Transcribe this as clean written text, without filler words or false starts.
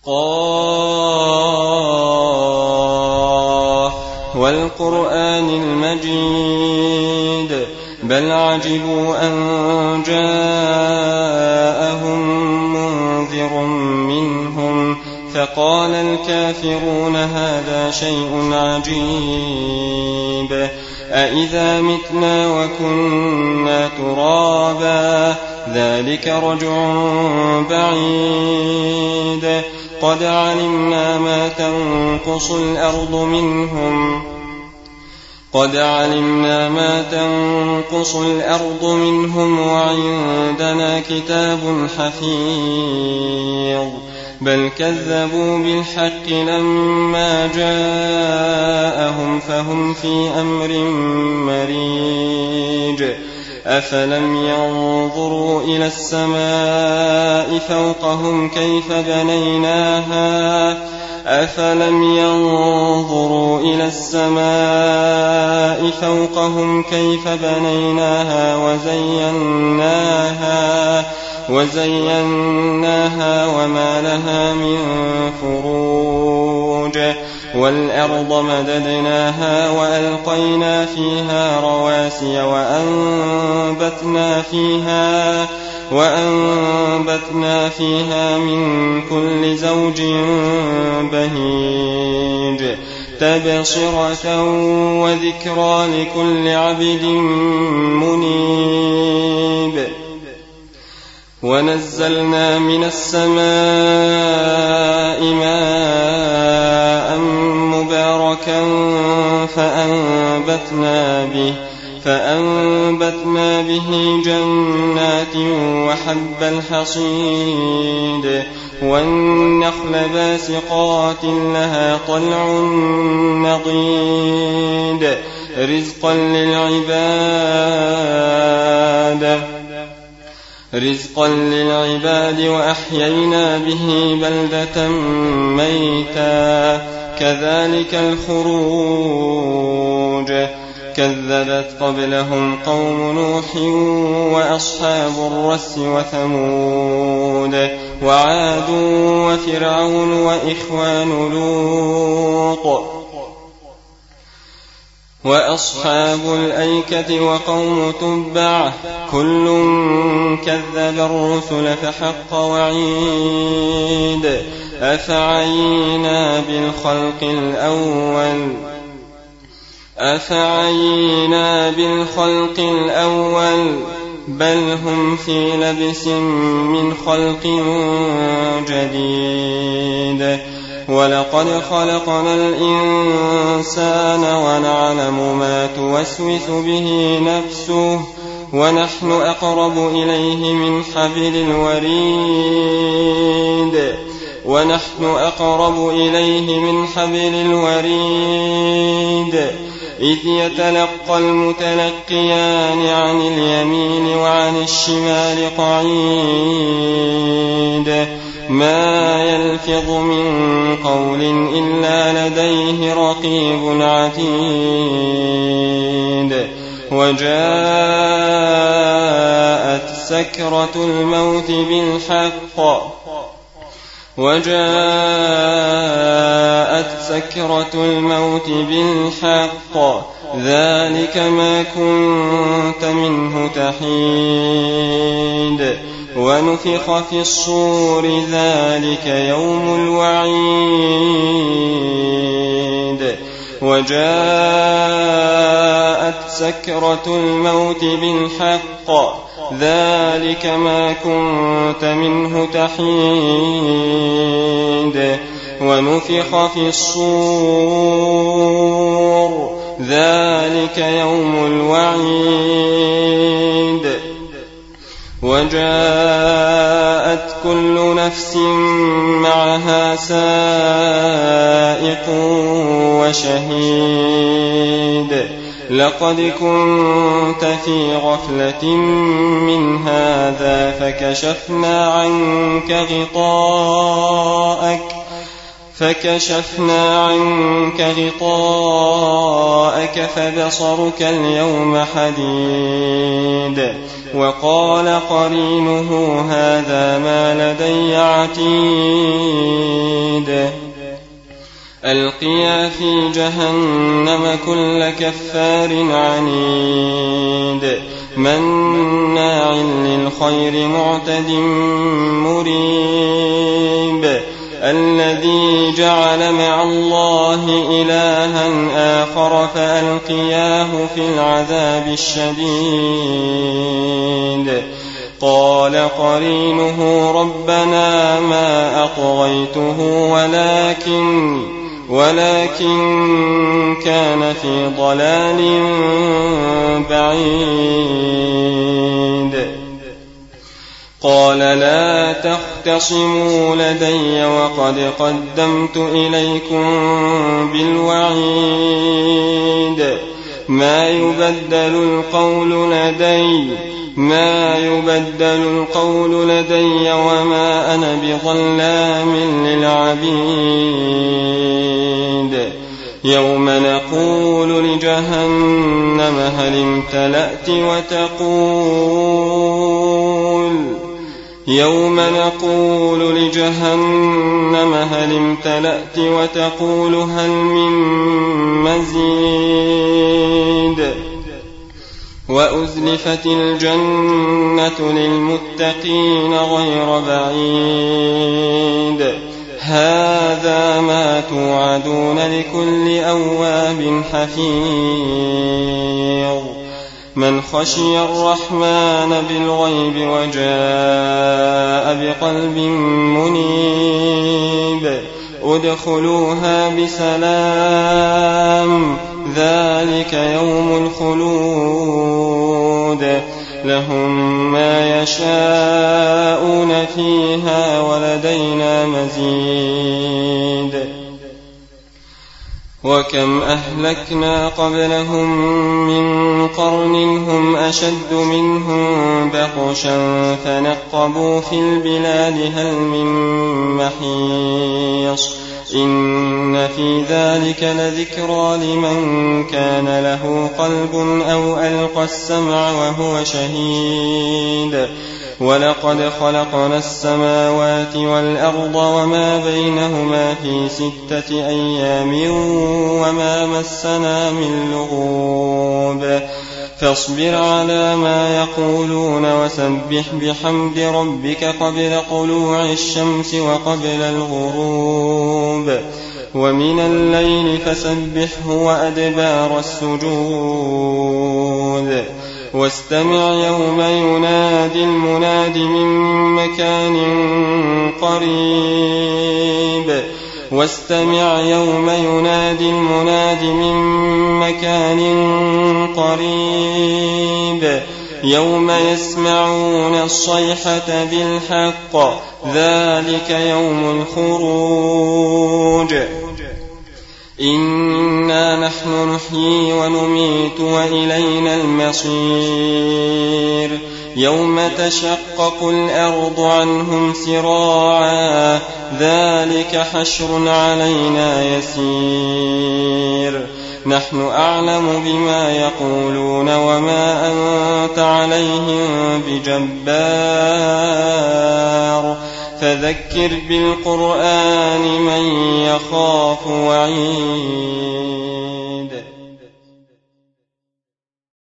قاف والقرآن المجيد بل عجبوا أن جاءهم منذر منهم فقال الكافرون هذا شيء عجيب أإذا متنا وكنا ترابا ذلك رجع بعيد قد علمنا ما تنقص الأرض منهم وعندنا كتاب حفيظ بل كذبوا بالحق لما جاءهم فهم في أمر مريج أفلم ينظروا إلى السماء فوقهم كيف بنيناها وزيناها وما لها من فروج والأرض مددناها وألقينا فيها رواسي وأنبتنا فيها من كل زوج بهيج تبصرة وذكرى لكل عبد منيب ونزلنا من السماء ماء مباركا فأنبتنا به جنات وحب الحصيد والنخل باسقات لها طلع نضيد رزقا للعباد وأحيينا به بلدة ميتا كذلك الخروج كذبت قبلهم قوم نوح وأصحاب الرس وثمود وعاد وفرعون وإخوان لوط وأصحاب الأيكة وقوم تبع كل كذب الرسل فحق وعيد أفعينا بالخلق الأول بل هم في لبس من خلق جديد ولقد خلقنا الإنسان ونعلم ما توسوس به نفسه ونحن أقرب إليه من حبل الوريد إذ يتلقى المتلقيان عن اليمين وعن الشمال قعيد ما يلفظ من قول إلا لديه رقيب عتيد وجاءت سكرة الموت بالحق ذلك ما كنت منه تحيد ونفخ في الصور ذلك يوم الوعيد وجاءت سكرة الموت بالحق ذلك ما كنت منه تحيد ونفخ في الصور ذلك يوم الوعيد وجاءت كل نفس معها سائق وشهيد لقد كنت في غفلة من هذا فكشفنا عنك غطاءك فبصرك اليوم حديد وقال قرينه هذا ما لدي عتيد ألقيا في جهنم كل كفار عنيد مناع للخير معتد مريب الذي جعل مع الله إلها آخر فألقياه في العذاب الشديد قال قرينه ربنا ما أطغيته ولكن كان في ضلال بعيد قال لا تختصموا لدي وقد قدمت إليكم بالوعيد ما يبدل القول لدي وما أنا بظلام للعبيد يوم نقول لجهنم هل امتلأت وتقول هل من مزيد وأزلفت الجنة للمتقين غير بعيد هذا ما توعدون لكل أواب حفيظ من خشي الرحمن بالغيب وجاء بقلب منيب ادخلوها بسلام ذلك يوم الخلود لهم ما يشاءون فيها ولدينا مزيد وكم أهلكنا قبلهم من قرن هم أشد منهم بطشا فنقبوا في البلاد هل من محيص إن في ذلك لذكرى لمن كان له قلب أو ألقى السمع وهو شهيد ولقد خلقنا السماوات والأرض وما بينهما في 6 أيام وما مسنا من لغوب فاصبر على ما يقولون وسبح بحمد ربك قبل طلوع الشمس وقبل الغروب ومن الليل فسبحه وأدبار السجود واستمع يوم ينادي المناد من مكان قريب يوم يسمعون الصيحة بالحق ذلك يوم الخروج إنا نحن نحيي ونميت وإلينا المصير يوم تشقق الأرض عنهم سراعا ذلك حشر علينا يسير نحن أعلم بما يقولون وما أنت عليهم بجبار فذكر بالقرآن من يخاف وعيد